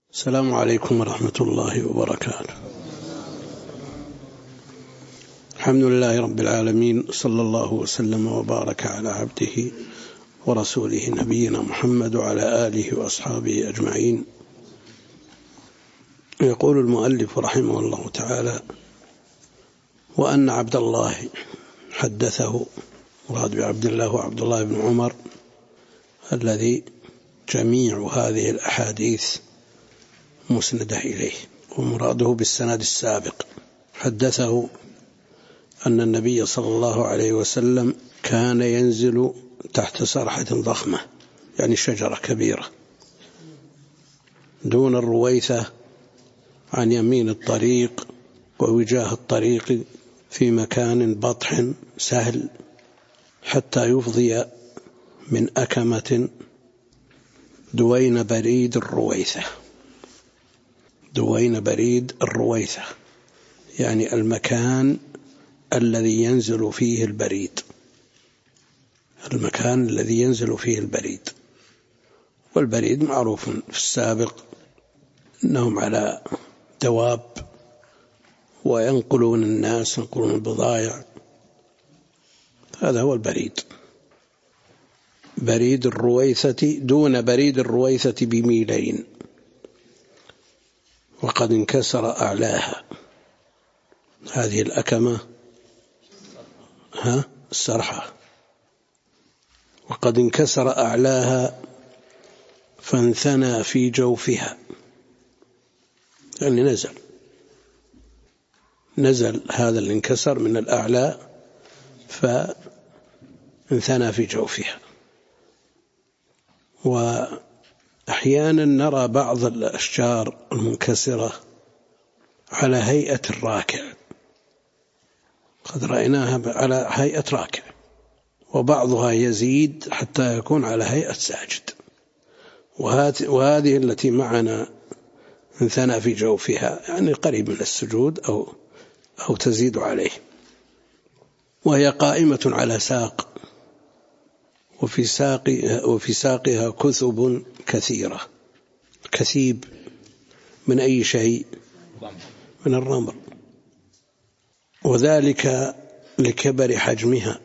السلام عليكم ورحمة الله وبركاته. الحمد لله رب العالمين، صلى الله وسلم وبارك على عبده ورسوله نبينا محمد وعلى آله وأصحابه أجمعين. يقول المؤلف رحمه الله تعالى: وأن عبد الله حدثه، مراد بعبد الله وعبد الله بن عمر الذي جميع هذه الأحاديث مسندة إليه، ومراده بالسند السابق. حدثه أن النبي صلى الله عليه وسلم كان ينزل تحت سرحة ضخمة، يعني شجرة كبيرة، دون الرويثة، عن يمين الطريق ووجاه الطريق، في مكان بطح سهل، حتى يفضي من أكمة دوين بريد الرويثة. دوين بريد الرويثة يعني المكان الذي ينزل فيه البريد، المكان الذي ينزل فيه البريد. والبريد معروف في السابق أنهم على دواب وينقلون الناس، ينقلون البضائع، هذا هو البريد. بريد الرويثة دون بريد الرويثة بميلين، وقد انكسر أعلاها. هذه الأكمة السرحة، وقد انكسر أعلاها فانثنى في جوفها، يعني نزل هذا الانكسر من الأعلى فانثنى في جوفها. وأحيانا نرى بعض الأشجار المنكسرة على هيئة الراكع، قد رأيناها على هيئة راكع، وبعضها يزيد حتى يكون على هيئة ساجد، وهذه التي معنا انثنى في جوفها، يعني قريب من السجود أو تزيد عليه، وهي قائمة على ساق، وفي ساقها كثب كثيرة. كثيب من أي شيء؟ من الرمل، وذلك لكبر حجمها.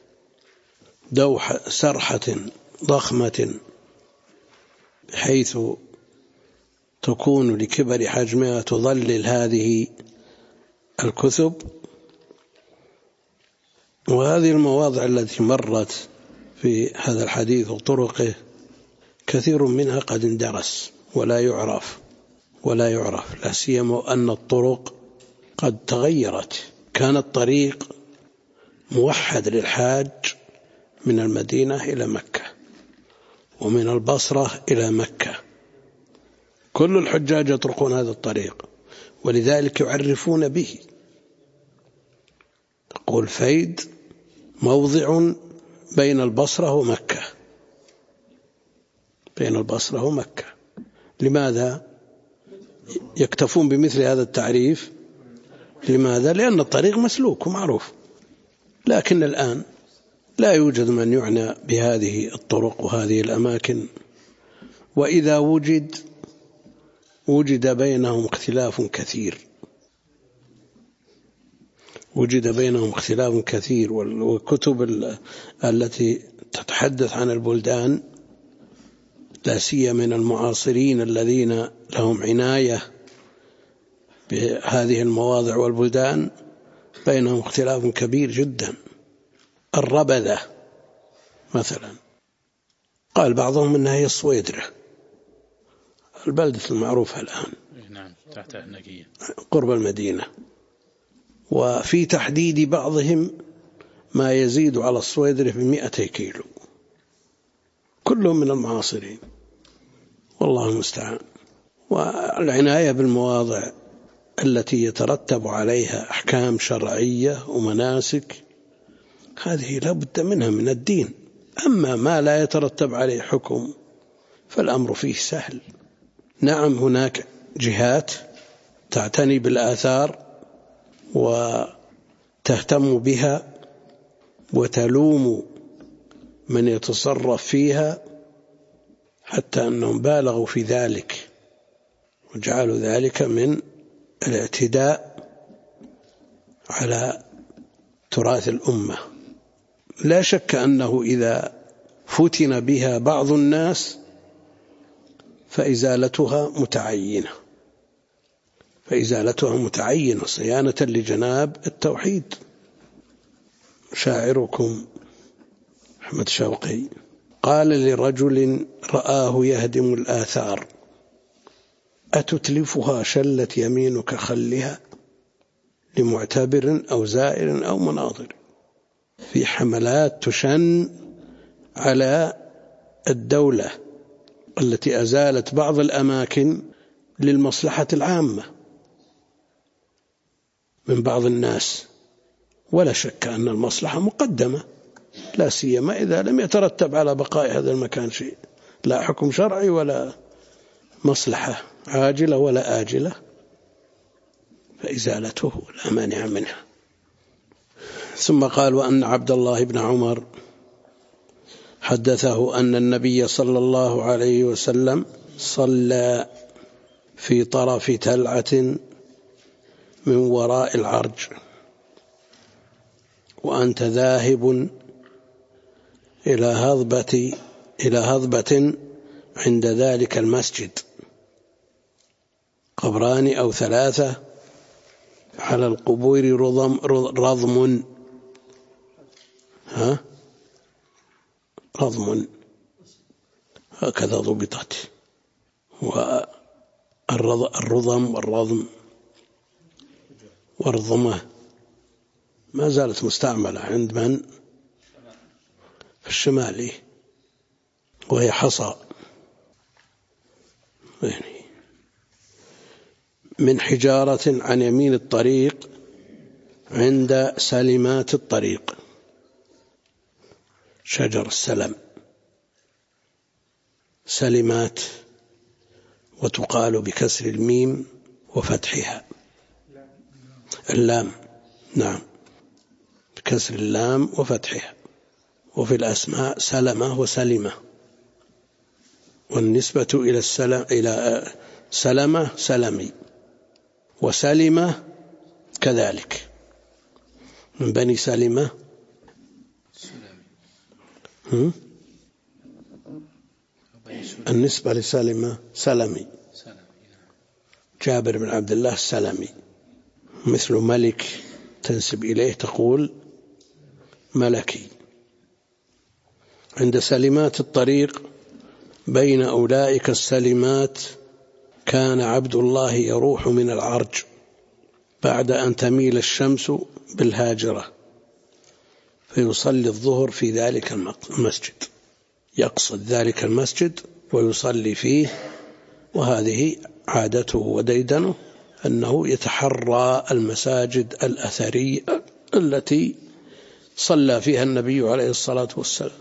سرحة ضخمة حيث تكون لكبر حجمها تظلل هذه الكثب. وهذه المواضع التي مرت في هذا الحديث وطرقه كثير منها قد اندرس ولا يعرف، لا سيما أن الطرق قد تغيرت. كان الطريق موحد للحاج من المدينة إلى مكة، ومن البصرة إلى مكة، كل الحجاج يطرقون هذا الطريق، ولذلك يعرفون به. تقول فيد موضع بين البصرة ومكة، بين البصرة ومكة. لماذا يكتفون بمثل هذا التعريف؟ لماذا؟ لأن الطريق مسلوك ومعروف، لكن الآن لا يوجد من يعنى بهذه الطرق وهذه الأماكن، وإذا وجد بينهم اختلاف كثير، والكتب التي تتحدث عن البلدان، لا سيما من المعاصرين الذين لهم عناية بهذه المواضع والبلدان، بينهم اختلاف كبير جدا. الربذة مثلا قال بعضهم أنها هي الصويدرة، البلدة المعروفة الآن، نعم، تحت النقية قرب المدينة. وفي تحديد بعضهم ما يزيد على الصويدرة ب200 كيلو، كلهم من المعاصرين، والله المستعان. والعناية بالمواضع التي يترتب عليها أحكام شرعية ومناسك، هذه لا بد منها من الدين. أما ما لا يترتب عليه حكم فالأمر فيه سهل. نعم، هناك جهات تعتني بالآثار وتهتم بها وتلوم من يتصرف فيها، حتى أنهم بالغوا في ذلك، وجعلوا ذلك من الاعتداء على تراث الأمة. لا شك أنه إذا فتن بها بعض الناس فإزالتها متعينة صيانة لجناب التوحيد. شاعركم أحمد شوقي قال لرجل رآه يهدم الآثار: أتتلفها شلت يمينك خلها لمعتبر أو زائر أو مناظر. في حملات تشن على الدولة التي أزالت بعض الأماكن للمصلحة العامة من بعض الناس، ولا شك أن المصلحة مقدمة، لا سيما إذا لم يترتب على بقاء هذا المكان شيء، لا حكم شرعي ولا مصلحة عاجلة ولا آجلة، فإزالته لا مانع منها. ثم قال: وأن عبد الله بن عمر حدثه أن النبي صلى الله عليه وسلم صلى في طرف تلعة من وراء العرج وأنت ذاهب إلى هضبة عند ذلك المسجد، قبران أو 3 على القبور رضم هكذا ضبطت. والرضم والرضم والرضمة ما زالت مستعملة عند من في الشمال، وهي حصى من حجارة عن يمين الطريق عند سلمات الطريق، شجر السلم سلمات، وتقال بكسر الميم وفتحها اللام، نعم بكسر اللام وفتحها. وفي الأسماء سلمة وسلمة، والنسبة إلى سلمة سلمي، وسلمة كذلك من بني سلمة. النسبة لسلمة سلمي، جابر بن عبد الله السلمي، مثل ملك تنسب إليه تقول ملكي. عند سلمات الطريق بين أولئك السلمات كان عبد الله يروح من العرج بعد أن تميل الشمس بالهاجرة فيصلي الظهر في ذلك المسجد، يقصد ذلك المسجد ويصلي فيه. وهذه عادته وديدنه أنه يتحرى المساجد الأثرية التي صلى فيها النبي عليه الصلاة والسلام،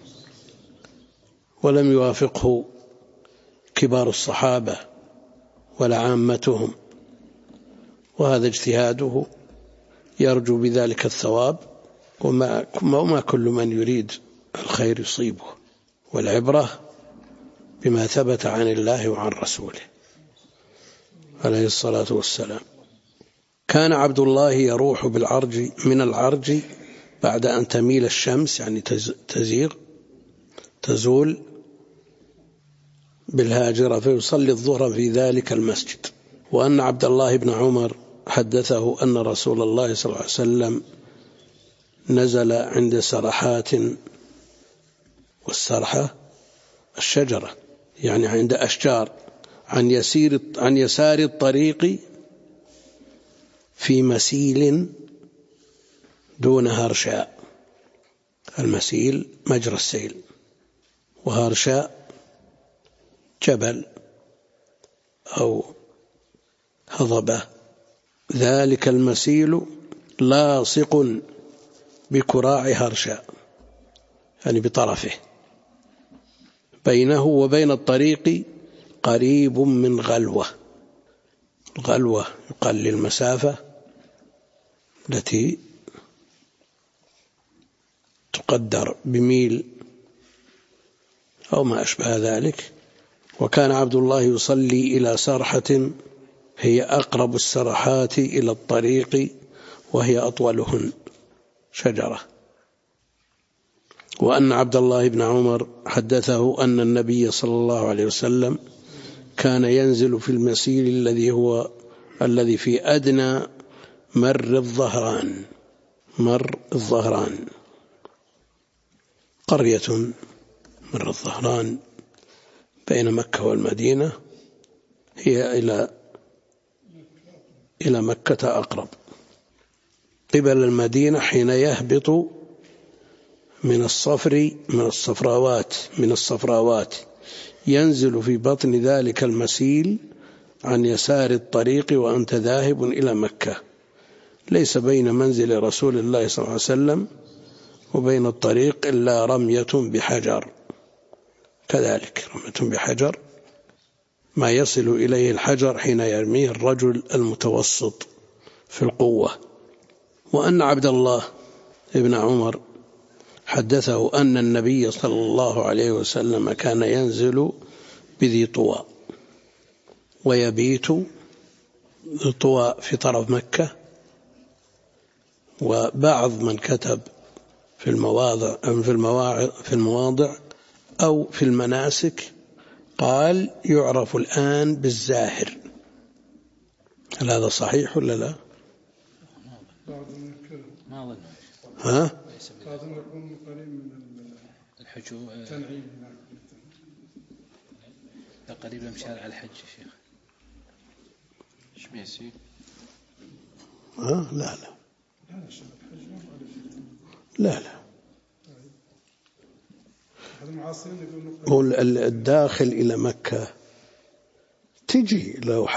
ولم يوافقه كبار الصحابة ولا عامتهم، وهذا اجتهاده يرجو بذلك الثواب، وما كل من يريد الخير يصيبه، والعبرة بما ثبت عن الله وعن رسوله عليه الصلاة والسلام. كان عبد الله يروح بالعرج من العرج بعد أن تميل الشمس، يعني تزول بالهاجرة، فيصلي الظهر في ذلك المسجد. وأن عبد الله بن عمر حدثه أن رسول الله صلى الله عليه وسلم نزل عند سرحات، والسرحة الشجرة يعني عند أشجار، عن يسار الطريق في مسيل دون هرشاء. المسيل مجرى السيل، وهرشاء جبل أو هضبة. ذلك المسيل لاصق بكراع هرشاء، يعني بطرفه، بينه وبين الطريق قريب من غلوة. الغلوة يقال للمسافة التي تقدر بميل أو ما أشبه ذلك، وكان عبد الله يصلي إلى سرحة هي أقرب السرحات إلى الطريق وهي أطولهن، شجرة. وأن عبد الله بن عمر حدثه أن النبي صلى الله عليه وسلم كان ينزل في المسير الذي في أدنى مر الظهران، قرية مر الظهران بين مكة والمدينة، هي إلى مكة أقرب، قبل المدينة حين يهبط من الصفراوات ينزل في بطن ذلك المسيل عن يسار الطريق وأنت ذاهب إلى مكة، ليس بين منزل رسول الله صلى الله عليه وسلم وبين الطريق إلا رمية بحجر، كذلك رمية بحجر ما يصل إليه الحجر حين يرميه الرجل المتوسط في القوة. وأن عبد الله بن عمر حدثه أن النبي صلى الله عليه وسلم كان ينزل بذي طوى ويبيت طوى في طرف مكة. وبعض من كتب في المواضع أو في المناسك قال يعرف الآن بالزاهر. هل هذا صحيح ولا لا؟ ما أظن. ها؟ لازم يكون قريب من التنعيم. قريب من شارع الحج يا شيخ. شميسي. لا لا الداخل إلى مكة تجي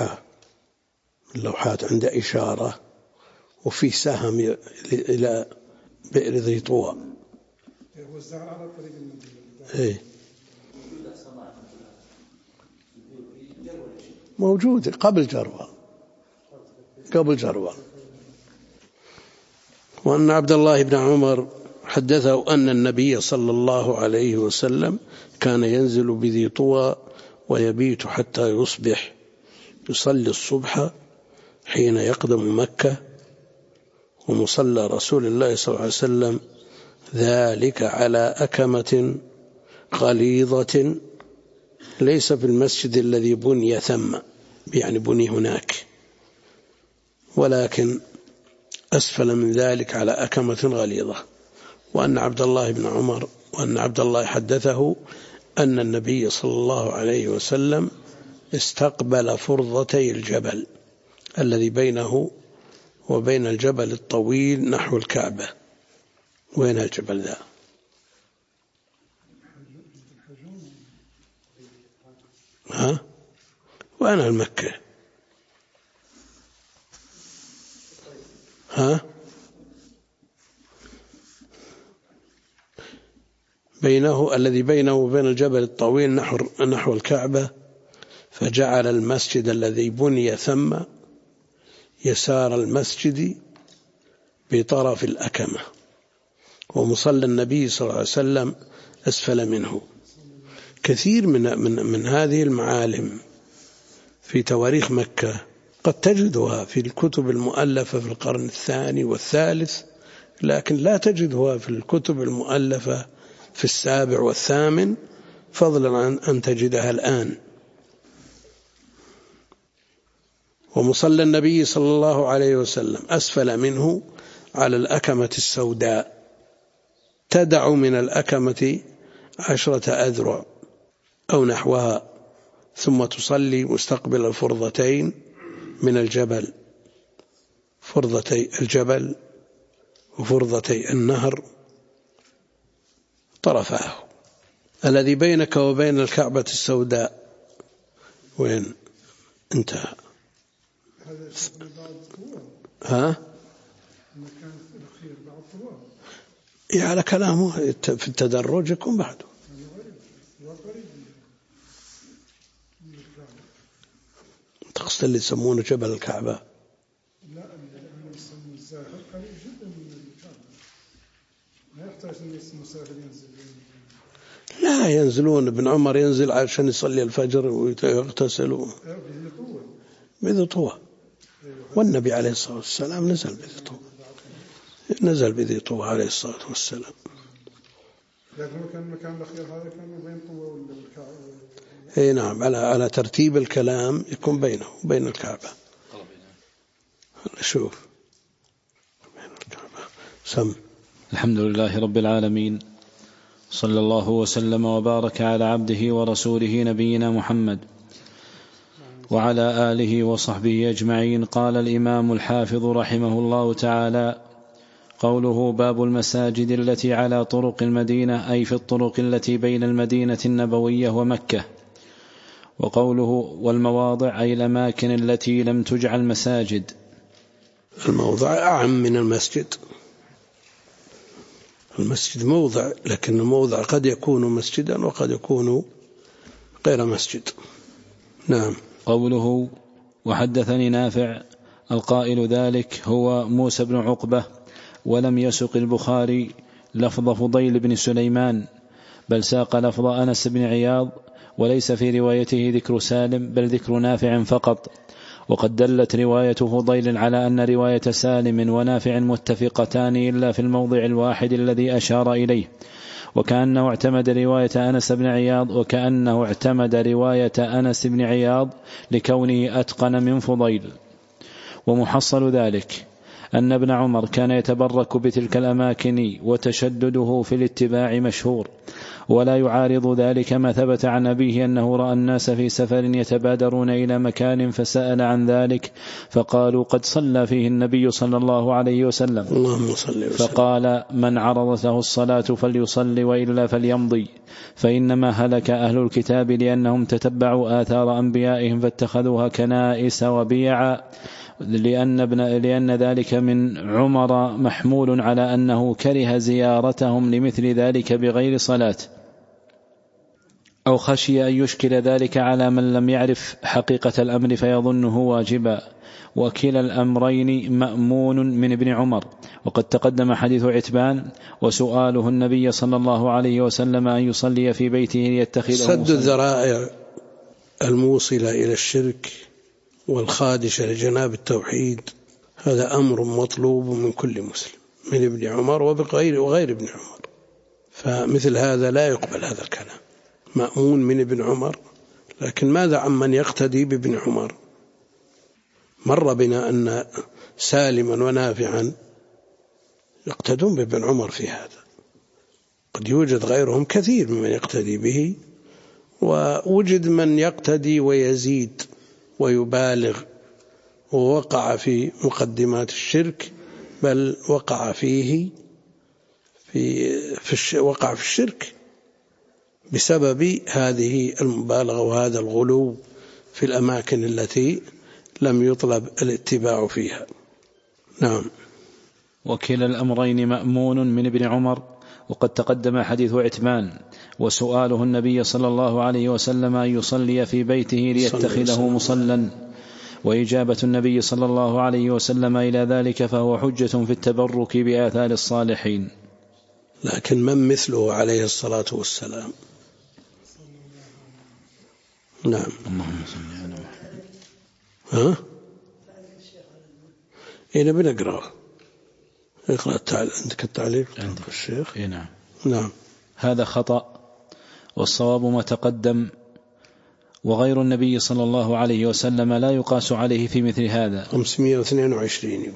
لوحات عند إشارة وفي سهم إلى بئر ذي طوى. موجود قبل جروة. وأن عبد الله بن عمر حدثه أن النبي صلى الله عليه وسلم كان ينزل بذي طوى ويبيت حتى يصبح، يصلي الصبح حين يقدم مكة، ومصلى رسول الله صلى الله عليه وسلم ذلك على أكمة غليظة ليس في المسجد الذي بني ثم، يعني بني هناك، ولكن أسفل من ذلك على أكمة غليظة. وأن عبد الله حدثه أن النبي صلى الله عليه وسلم استقبل فرضتي الجبل الذي بينه وبين الجبل الطويل نحو الكعبة. وين الجبل ذا؟ وأنا المكة. الذي بينه وبين الجبل الطويل نحو الكعبة، فجعل المسجد الذي بني ثم يسار المسجد بطرف الأكمة، ومصلى النبي صلى الله عليه وسلم أسفل منه. كثير من هذه المعالم في تواريخ مكة قد تجدها في الكتب المؤلفة في القرن الثاني والثالث، لكن لا تجدها في الكتب المؤلفة في السابع والثامن، فضلا عن أن تجدها الآن. ومصلى النبي صلى الله عليه وسلم أسفل منه على الأكمة السوداء، تدع من الأكمة 10 أذرع أو نحوها، ثم تصلي مستقبل الفرضتين من الجبل، فرضتي الجبل وفرضتي النهر طرفاه. الذي بينك وبين الكعبة السوداء وين انتهى؟ على كلامه في التدرج يكون بعده. تقصد اللي يسمونه جبل الكعبة؟ لا، اللي يسمونه الزاهر قريب جدا من الكعبة، ما يحتاج أن يسمى ساهر ينزل. لا ينزلون، ابن عمر ينزل عشان يصلي الفجر ويغتسل بذي طوى، والنبي عليه الصلاة والسلام نزل بذي طوى عليه الصلاة والسلام. لكن كان المكان الأخير هذا كان بين طوى والكعبة. اي نعم، على ترتيب الكلام يكون بينه وبين الكعبة. شوف بين الكعبة. سم. الحمد لله رب العالمين، صلى الله وسلم وبارك على عبده ورسوله نبينا محمد وعلى آله وصحبه أجمعين. قال الإمام الحافظ رحمه الله تعالى: قوله باب المساجد التي على طرق المدينة، أي في الطرق التي بين المدينة النبوية ومكة. وقوله والمواضع، أي الأماكن التي لم تجعل مساجد. الموضع أعم من المسجد. المسجد موضع، لكن الموضع قد يكون مسجدا وقد يكون غير مسجد. نعم. قوله وحدثني نافع، القائل ذلك هو موسى بن عقبة، ولم يسق البخاري لفظ فضيل بن سليمان، بل ساق لفظ أنس بن عياض، وليس في روايته ذكر سالم بل ذكر نافع فقط. وقد دلت رواية فضيل على أن رواية سالم ونافع متفقتان إلا في الموضع الواحد الذي أشار إليه، وكأنه اعتمد رواية أنس بن عياض لكونه أتقن من فضيل. ومحصل ذلك أن ابن عمر كان يتبرك بتلك الأماكن، وتشدده في الاتباع مشهور، ولا يعارض ذلك ما ثبت عن أبيه أنه رأى الناس في سفر يتبادرون إلى مكان فسأل عن ذلك، فقالوا قد صلى فيه النبي صلى الله عليه وسلم، فقال من عرضت له الصلاة فليصلي وإلا فليمضي، فإنما هلك أهل الكتاب لأنهم تتبعوا آثار أنبيائهم فاتخذوها كنائس وبيعا، لأن ذلك من عمر محمول على أنه كره زيارتهم لمثل ذلك بغير صلاة، أو خشي أن يشكل ذلك على من لم يعرف حقيقة الأمر فيظنه واجبا. وكلا الأمرين مأمون من ابن عمر. وقد تقدم حديث عتبان وسؤاله النبي صلى الله عليه وسلم أن يصلي في بيته ليتخذه سد الذرائع الموصلة إلى الشرك والخادشة لجناب التوحيد، هذا أمر مطلوب من كل مسلم، من ابن عمر وغير ابن عمر. فمثل هذا لا يقبل هذا الكلام. مأمون من ابن عمر، لكن ماذا عمن يقتدي بابن عمر؟ مر بنا أن سالما ونافعا يقتدون بابن عمر في هذا، قد يوجد غيرهم كثير ممن يقتدي به، ووجد من يقتدي ويزيد ويبالغ ووقع في مقدمات الشرك، بل وقع في الشرك بسبب هذه المبالغة وهذا الغلو في الأماكن التي لم يطلب الاتباع فيها. نعم. وكلا الأمرين مأمون من ابن عمر. وقد تقدم حديث عتبان وسؤاله النبي صلى الله عليه وسلم أن يصلي في بيته ليتخذه مصلا، وإجابة النبي صلى الله عليه وسلم إلى ذلك، فهو حجة في التبرك بآثار الصالحين. لكن من مثله عليه الصلاة والسلام؟ نعم. اللهم صل على محمد. هنا بنقرأ. اقرأ عندك التعليق عندك الشيخ. نعم. نعم. هذا خطأ، والصواب ما تقدم، وغير النبي صلى الله عليه وسلم لا يقاس عليه في مثل هذا. 522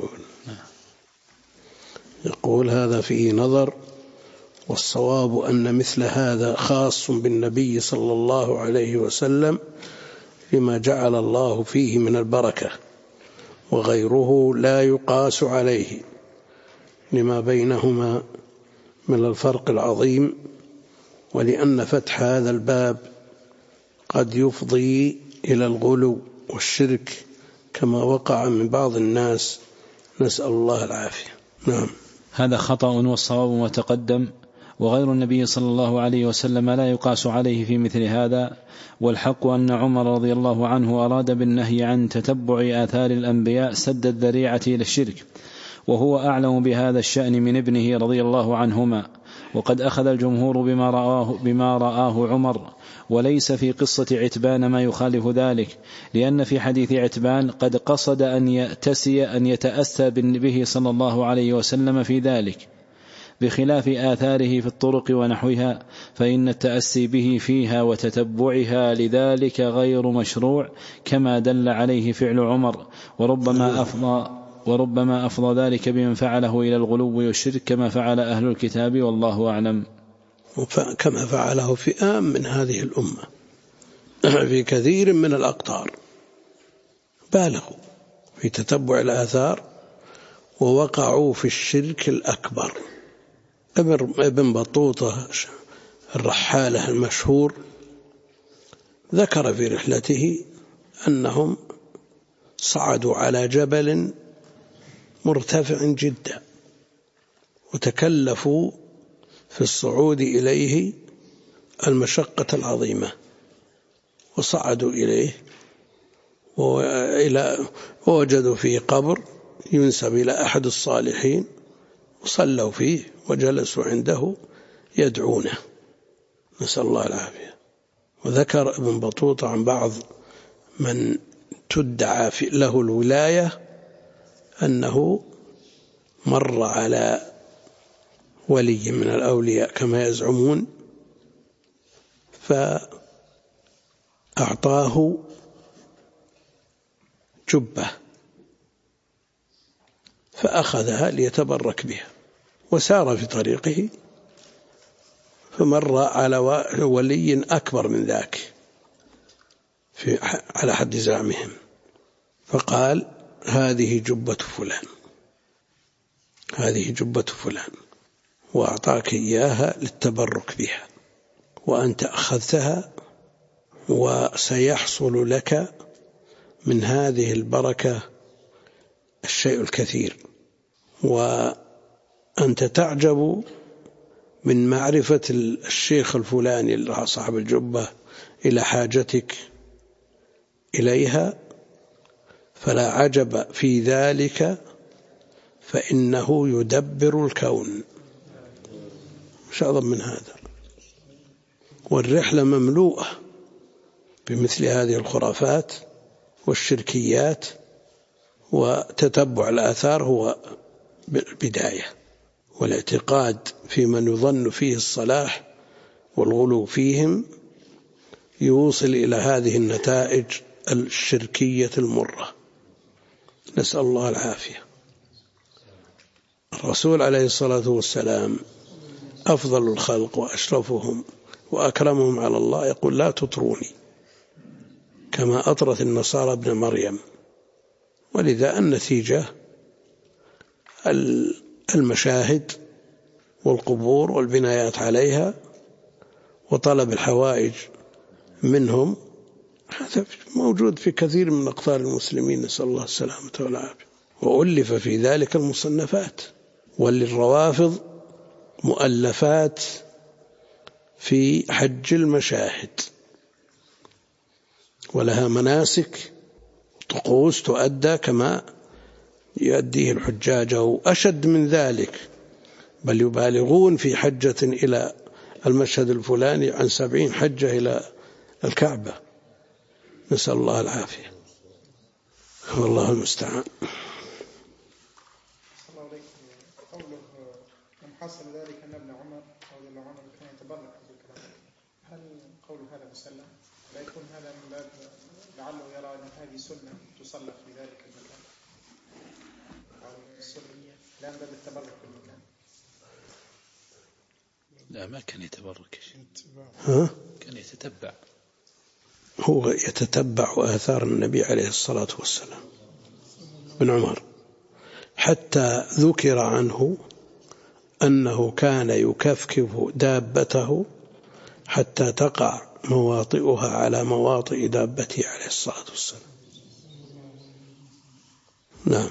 يقول هذا فيه نظر، والصواب أن مثل هذا خاص بالنبي صلى الله عليه وسلم لما جعل الله فيه من البركة، وغيره لا يقاس عليه لما بينهما من الفرق العظيم، ولأن فتح هذا الباب قد يفضي إلى الغلو والشرك كما وقع من بعض الناس، نسأل الله العافية. نعم. هذا خطأ، والصواب ما تقدم، وغير النبي صلى الله عليه وسلم لا يقاس عليه في مثل هذا. والحق أن عمر رضي الله عنه أراد بالنهي عن تتبع آثار الأنبياء سد الذريعة إلى الشرك، وهو أعلم بهذا الشأن من ابنه رضي الله عنهما، وقد أخذ الجمهور بما رآه عمر، وليس في قصة عتبان ما يخالف ذلك، لأن في حديث عتبان قد قصد أن يتأسى به صلى الله عليه وسلم في ذلك، بخلاف آثاره في الطرق ونحوها، فإن التأسي به فيها وتتبعها لذلك غير مشروع، كما دل عليه فعل عمر، وربما أفضى ذلك بمن فعله إلى الغلو والشرك، كما فعل أهل الكتاب، والله أعلم. كما فعله فئام من هذه الأمة في كثير من الأقطار، بالغوا في تتبع الآثار ووقعوا في الشرك الأكبر. ابن بطوطة الرحالة المشهور ذكر في رحلته أنهم صعدوا على جبل مرتفع جدا، وتكلفوا في الصعود إليه المشقة العظيمة، وصعدوا إليه ووجدوا فيه قبر ينسب إلى أحد الصالحين، وصلوا فيه وجلسوا عنده يدعونه، نسأل الله العافية. وذكر ابن بطوطة عن بعض من تدعى له الولاية أنه مر على ولي من الأولياء كما يزعمون، فأعطاه جبة فأخذها ليتبرك بها، وسار في طريقه فمر على ولي أكبر من ذاك على حد زعمهم، فقال: هذه جبة فلان، هذه جبة فلان، وأعطاك إياها للتبرك بها، وأنت أخذتها، وسيحصل لك من هذه البركة الشيء الكثير، وأنت تعجب من معرفة الشيخ الفلاني صاحب الجبة إلى حاجتك إليها، فلا عجب في ذلك، فإنه يدبر الكون. مش أعظم من هذا. والرحلة مملوءة بمثل هذه الخرافات والشركيات، وتتبع الآثار هو بداية، والاعتقاد في من يظن فيه الصلاح والغلو فيهم يوصل إلى هذه النتائج الشركية المرة، نسأل الله العافية. الرسول عليه الصلاة والسلام أفضل الخلق وأشرفهم وأكرمهم على الله يقول: لا تطروني كما أطرت النصارى ابن مريم. ولذا النتيجة المشاهد والقبور والبنايات عليها وطلب الحوائج منهم، هذا موجود في كثير من أقطار المسلمين، نسأل الله السلامة والعافية. وألف في ذلك المصنفات، وللروافض مؤلفات في حج المشاهد، ولها مناسك طقوس تؤدى كما يؤديه الحجاج أو أشد من ذلك، بل يبالغون في حجة إلى المشهد الفلاني عن 70 حجة إلى الكعبة، نسأل الله العافية، والله المستعان. قوله حصل ذلك أن ابن عمر رضي الله عنه كان يتبرك بالكلام، هل قول هذا مسلم؟ لا يكون هذا من باب لعله يرى أن هذه سنة تصلى في ذلك المكان، أو السنية لا من باب التبرك بالمكان؟ لا، ما كان يتبرك، كان يتتبع، هو يتتبع آثار النبي عليه الصلاة والسلام. ابن عمر حتى ذكر عنه أنه كان يكفكف دابته حتى تقع مواطئها على مواطئ دابته عليه الصلاة والسلام. نعم.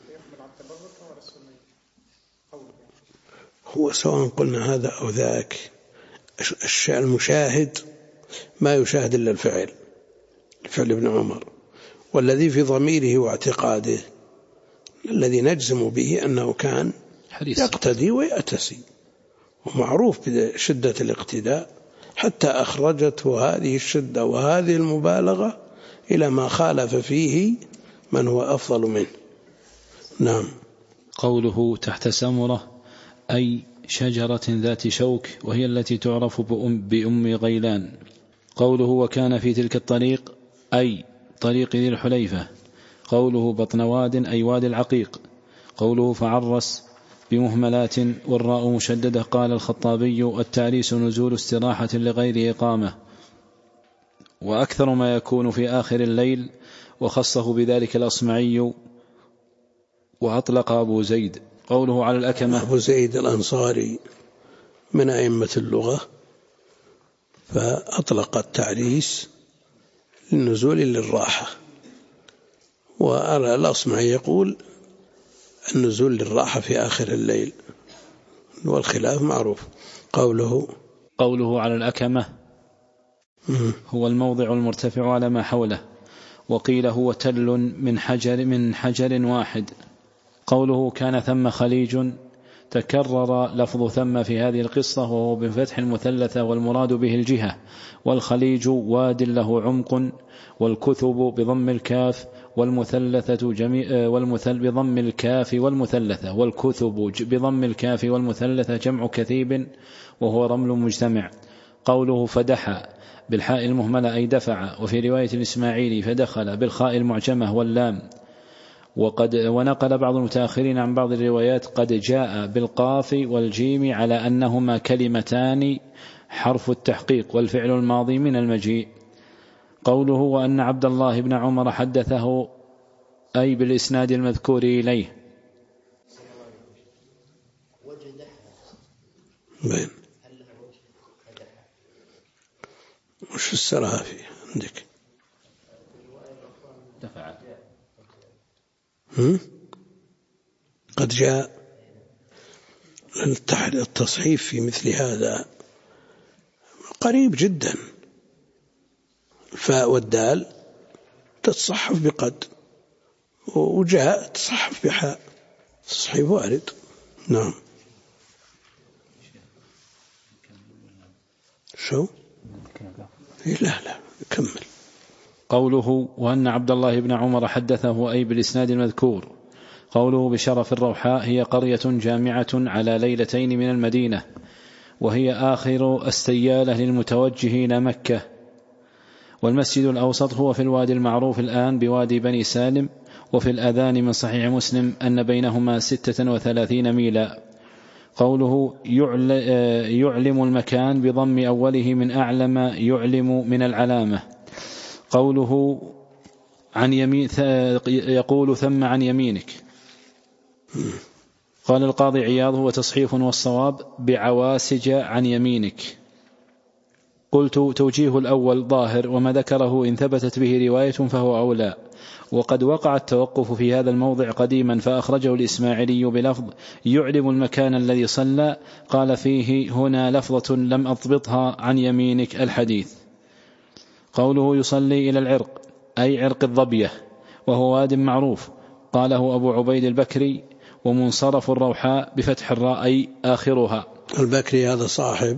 هو سواء قلنا هذا أو ذاك، الشيء المشاهد ما يشاهد إلا الفعل ابن عمر، والذي في ضميره واعتقاده الذي نجزم به أنه كان يقتدي ويأتسي، ومعروف بشدة الاقتداء، حتى أخرجته هذه الشدة وهذه المبالغة إلى ما خالف فيه من هو أفضل منه. نعم. قوله تحت سمرة أي شجرة ذات شوك، وهي التي تعرف بأم غيلان. قوله وكان في تلك الطريق أي طريق ذي الحليفة. قوله بطن واد أي وادي العقيق. قوله فعرس بمهملات والراء مشددة. قال الخطابي التعريس نزول استراحة لغير إقامة، وأكثر ما يكون في آخر الليل، وخصه بذلك الأصمعي وأطلق أبو زيد. قوله على الأكمة، أبو زيد الأنصاري من أئمة اللغة، فأطلق التعريس للنزول للراحة، والأصمعي يقول النزول للراحة في آخر الليل، والخلاف معروف. قوله على الأكمة هو الموضع المرتفع على ما حوله، وقيل هو تل من حجر واحد. قوله كان ثم خليج، تكرر لفظ ثم في هذه القصة، وهو بفتح المثلثة، والمراد به الجهة، والخليج واد له عمق، والكثب بضم الكاف والمثلثة بضم الكاف والمثلثة، والكثب بضم الكاف والمثلثة جمع كثيب، وهو رمل مجتمع. قوله فدحى بالحاء المهملة أي دفع، وفي رواية الإسماعيلي فدخل بالخاء المعجمة واللام. ونقل بعض المتأخرين عن بعض الروايات قد جاء بالقاف والجيم على أنهما كلمتان حرف التحقيق والفعل الماضي من المجيء. قوله وأن عبد الله بن عمر حدثه أي بالإسناد المذكور إليه. بين وش السرها فيه عندك؟ دفع قد جاء التصحيف في مثل هذا قريب جدا. الفاء والدال تتصحف بقد، وجاء تصحف بحاء، تصحيف وارد. نعم. شو؟ لا كمل. قوله وأن عبد الله بن عمر حدثه أي بالإسناد المذكور. قوله بشرف الروحاء هي قرية جامعة على ليلتين من المدينة، وهي آخر السيالة للمتوجه إلى مكة. والمسجد الأوسط هو في الوادي المعروف الآن بوادي بني سالم. وفي الأذان من صحيح مسلم أن بينهما 36 ميلا. قوله يعلم المكان بضم أوله من أعلم يعلم من العلامة. قوله عن يمين يقول ثم عن يمينك. قال القاضي عياض هو تصحيف والصواب بعواسج عن يمينك. قلت توجيه الأول ظاهر، وما ذكره إن ثبتت به رواية فهو أولى. وقد وقع التوقف في هذا الموضع قديما، فأخرجه الإسماعيلي بلفظ يعلم المكان الذي صلى. قال فيه هنا لفظة لم أضبطها عن يمينك الحديث. قوله يصلي إلى العرق أي عرق الظبية، وهو واد معروف. قاله أبو عبيد البكري. ومنصرف الروحاء بفتح الراء أي آخرها. البكري هذا صاحب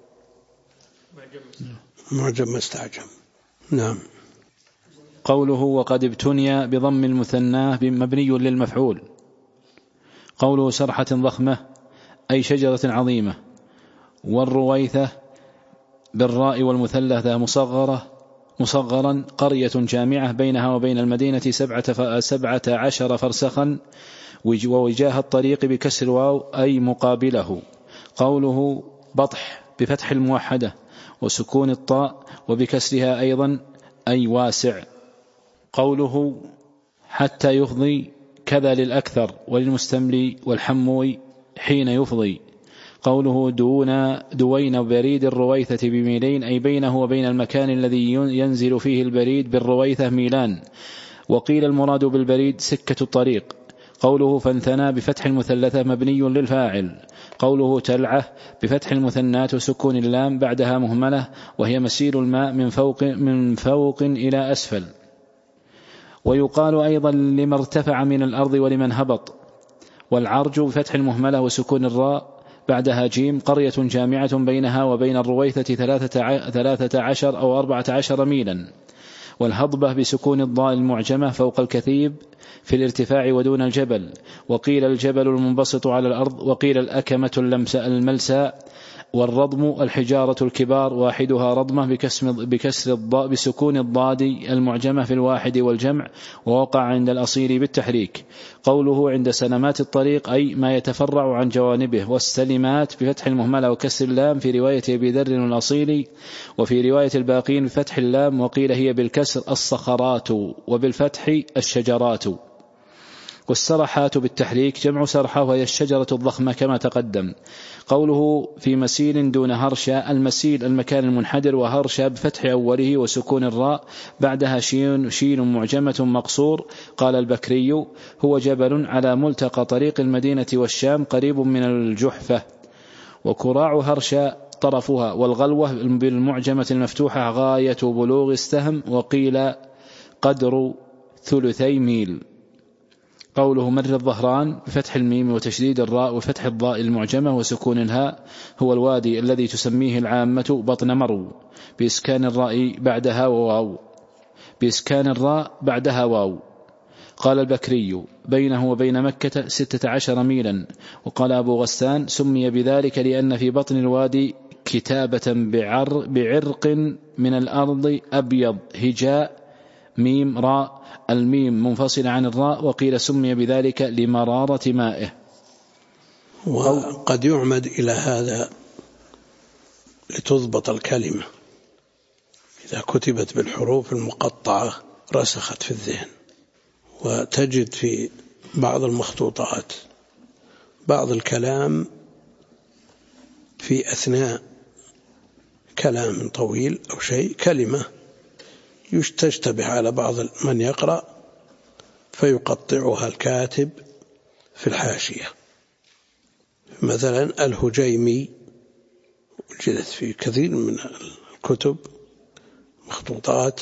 معجم مستعجم. نعم. قوله وقد ابتني بضم المثناه مبني للمفعول. قوله سرحة ضخمة أي شجرة عظيمة. والرويثة بالراء والمثلثة مصغرا قرية جامعة بينها وبين المدينة 17 فرسخا، ووجاه الطريق بكسر واو أي مقابله. قوله بطح بفتح الموحدة وسكون الطاء وبكسرها أيضا أي واسع. قوله حتى يفضي كذا للأكثر وللمستملي والحموي حين يفضي. قوله دوين بريد الرويثة بميلين أي بينه وبين المكان الذي ينزل فيه البريد بالرويثة ميلان. وقيل المراد بالبريد سكة الطريق. قوله فانثنى بفتح المثلثة مبني للفاعل. قوله تلعة بفتح المثنات وسكون اللام بعدها مهملة، وهي مسيل الماء من فوق إلى أسفل. ويقال أيضا لما ارتفع من الأرض ولمن هبط. والعرج بفتح المهملة وسكون الراء بعدها جيم قرية جامعة بينها وبين الرويثة 13 أو 14 ميلا. والهضبة بسكون الضاء المعجمة فوق الكثيب في الارتفاع ودون الجبل. وقيل الجبل المنبسط على الأرض، وقيل الأكمة الملساء. والرضم الحجارة الكبار واحدها رضمة بكسر الضاء بسكون الضاد المعجمة في الواحد والجمع، ووقع عند الأصيل بالتحريك. قوله عند سلمات الطريق أي ما يتفرع عن جوانبه. والسلمات بفتح المهملة وكسر اللام في رواية أبي ذر الأصيلي، وفي رواية الباقين بفتح اللام، وقيل هي بالكسر الصخرات وبالفتح الشجرات. والسرحات بالتحريك جمع سرحة وهي الشجرة الضخمة كما تقدم. قوله في مسيل دون هرشا، المسيل المكان المنحدر، وهرشا بفتح أوله وسكون الراء بعدها شين معجمة مقصور. قال البكري هو جبل على ملتقى طريق المدينة والشام قريب من الجحفة. وكراع هرشا طرفها، والغلوة بالمعجمة المفتوحة غاية بلوغ السهم، وقيل قدر 3 ميل. قوله مر الظهران بفتح الميم وتشديد الراء وفتح الضاء المعجمة وسكون الهاء هو الوادي الذي تسميه العامة بطن مرو، بإسكان الراء بعدها واو. قال البكري بينه وبين مكة 16 ميلا. وقال أبو غسان سمي بذلك لأن في بطن الوادي كتابة بعرق من الأرض أبيض هجاء ميم راء، الميم منفصل عن الراء. وقيل سمي بذلك لمرارة مائه. وقد يعمد إلى هذا لتضبط الكلمة، إذا كتبت بالحروف المقطعة رسخت في الذهن. وتجد في بعض المخطوطات بعض الكلام في أثناء كلام طويل أو شيء كلمة تشتبه على بعض من يقرأ فيقطعها الكاتب في الحاشية. مثلا الهجيمي وجدت في كثير من الكتب مخطوطات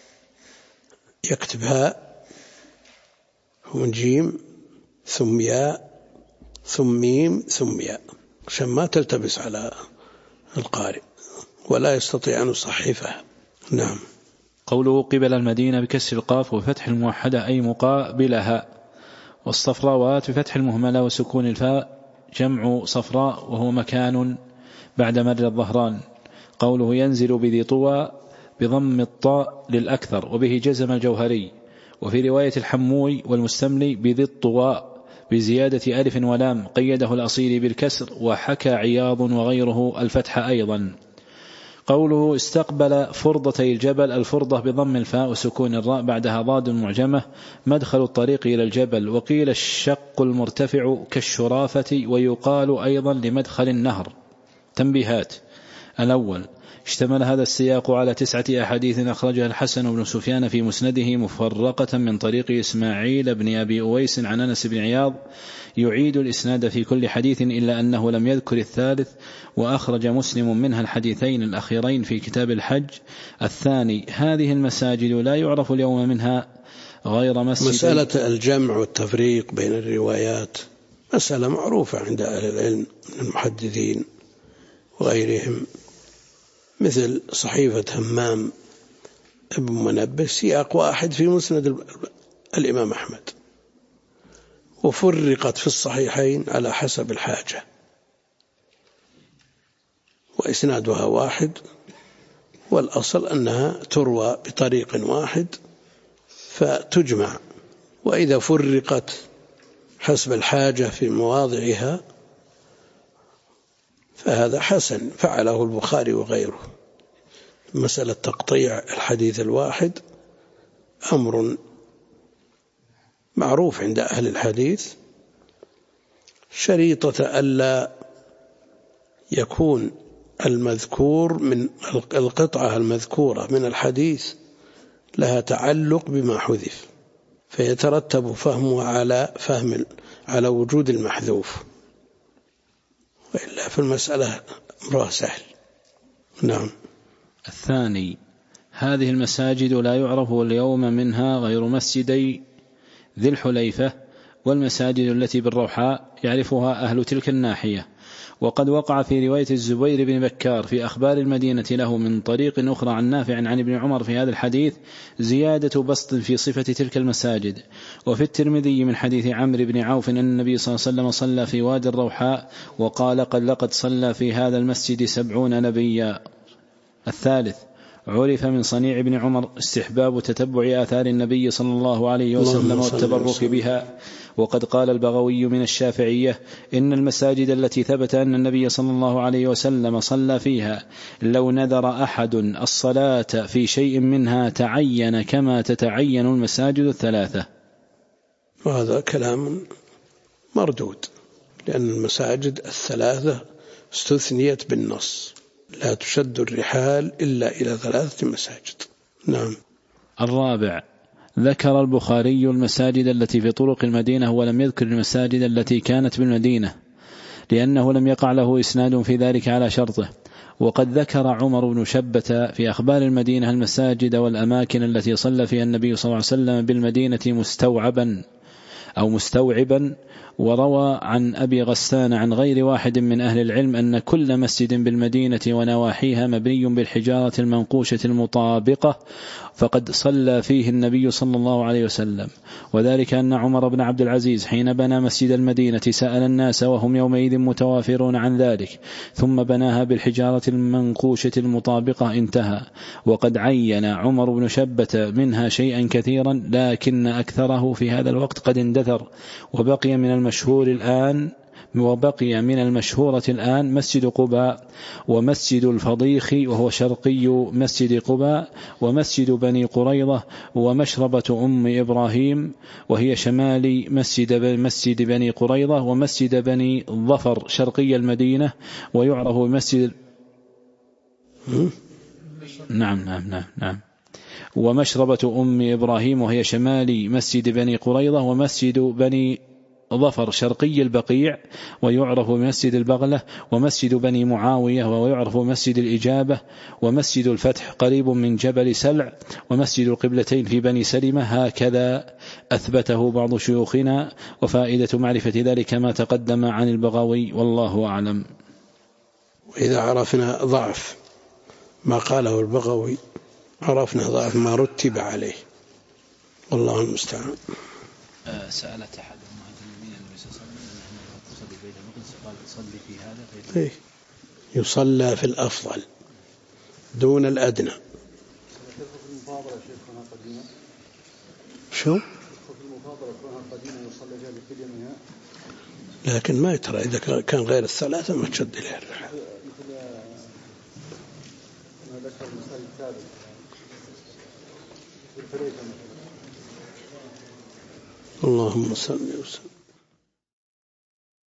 يكتبها من جيم ثم ياء ثم ميم ثم ياء عشان ما تلتبس على القارئ ولا يستطيع أن يصحفها. نعم. قوله قبل المدينة بكسر القاف وفتح الموحدة أي مقابلها. والصفراوات بفتح المهملة وسكون الفاء جمع صفراء وهو مكان بعد مر الظهران. قوله ينزل بذي طوى بضم الطاء للأكثر وبه جزم الجوهري. وفي رواية الحموي والمستملي بذي الطوى بزيادة ألف ولام قيده الأصيل بالكسر، وحكى عياض وغيره الفتح أيضا. قوله استقبل فرضتي الجبل، الفرضة بضم الفاء وسكون الراء بعدها ضاد معجمة مدخل الطريق إلى الجبل. وقيل الشق المرتفع كالشرافة، ويقال أيضا لمدخل النهر. تنبيهات: الأول، اشتمل هذا السياق على 9 أحاديث أخرجها الحسن بن سفيان في مسنده مفرقة من طريق إسماعيل بن أبي أويس عن أنس بن عياض، يعيد الإسناد في كل حديث إلا أنه لم يذكر الثالث. وأخرج مسلم منها الحديثين الأخيرين في كتاب الحج. الثاني، هذه المساجد لا يعرف اليوم منها غير مسجد. مسألة الجمع والتفريق بين الروايات مسألة معروفة عند أهل العلم من المحدثين وغيرهم، مثل صحيفة همام ابن منبه سياق واحد في مسند الإمام أحمد، وفرقت في الصحيحين على حسب الحاجة، وإسنادها واحد، والأصل أنها تروى بطريق واحد فتجمع. وإذا فرقت حسب الحاجة في مواضعها فهذا حسن، فعله البخاري وغيره. مسألة تقطيع الحديث الواحد أمر معروف عند أهل الحديث، شريطة ألا يكون المذكور من القطعة المذكورة من الحديث لها تعلق بما حذف، فيترتب فهمه على وجود المحذوف، وإلا في المسألة أمرها سهل. نعم. الثاني، هذه المساجد لا يعرف اليوم منها غير مسجدي ذي الحليفة والمساجد التي بالروحاء يعرفها أهل تلك الناحية. وقد وقع في رواية الزبير بن بكار في أخبار المدينة له من طريق أخرى عن نافع عن ابن عمر في هذا الحديث زيادة بسط في صفة تلك المساجد. وفي الترمذي من حديث عمرو بن عوف أن النبي صلى الله عليه وسلم صلى في وادي الروحاء وقال لقد صلى في هذا المسجد 70 نبيا. الثالث عرف من صنيع ابن عمر استحباب تتبع آثار النبي صلى الله عليه وسلم والتبرك بها. وقد قال البغوي من الشافعية إن المساجد التي ثبت أن النبي صلى الله عليه وسلم صلى فيها لو نذر أحد الصلاة في شيء منها تعين كما تتعين المساجد الثلاثة. وهذا كلام مردود، لأن المساجد الثلاثة استثنيت بالنص، لا تشد الرحال إلا إلى 3 مساجد. نعم. الرابع ذكر البخاري المساجد التي في طرق المدينة ولم يذكر المساجد التي كانت بالمدينة لأنه لم يقع له إسناد في ذلك على شرطه. وقد ذكر عمر بن شبة في أخبار المدينة المساجد والأماكن التي صلى فيها النبي صلى الله عليه وسلم بالمدينة مستوعبا. وروى عن أبي غسان عن غير واحد من أهل العلم أن كل مسجد بالمدينة ونواحيها مبني بالحجارة المنقوشة المطابقة فقد صلى فيه النبي صلى الله عليه وسلم. وذلك أن عمر بن عبد العزيز حين بنى مسجد المدينة سأل الناس وهم يومئذ متوافرون عن ذلك ثم بناها بالحجارة المنقوشة المطابقة انتهى. وقد عين عمر بن شبة منها شيئا كثيرا لكن أكثره في هذا الوقت قد اندثر. وبقي من المشهورة الآن مسجد قباء ومسجد الفضيخ وهو شرقي مسجد قباء ومسجد بني قريظة ومشربة أم إبراهيم وهي شمال مسجد بني قريظة ومسجد بني ظفر شرقي المدينة ويعرف مسجد نعم ومشربة أم إبراهيم وهي شمال مسجد بني قريظة ومسجد بني ظفر شرقي البقيع ويعرف مسجد البغلة ومسجد بني معاوية ويعرف مسجد الإجابة ومسجد الفتح قريب من جبل سلع ومسجد القبلتين في بني سلمة. هكذا أثبته بعض شيوخنا. وفائدة معرفة ذلك ما تقدم عن البغوي والله أعلم. وإذا عرفنا ضعف ما قاله البغوي عرفنا ضعف ما رتب عليه، والله المستعان. سألت أحد المهاجرين النبي صلى الله عليه وسلم أنه تصلي بيت المقدس قال تصلي في هذا يصلى في الأفضل دون الأدنى. شو؟ لكن ما يترى إذا كان غير الثلاثة ما تشد له الرحال. اللهم صل وسلم.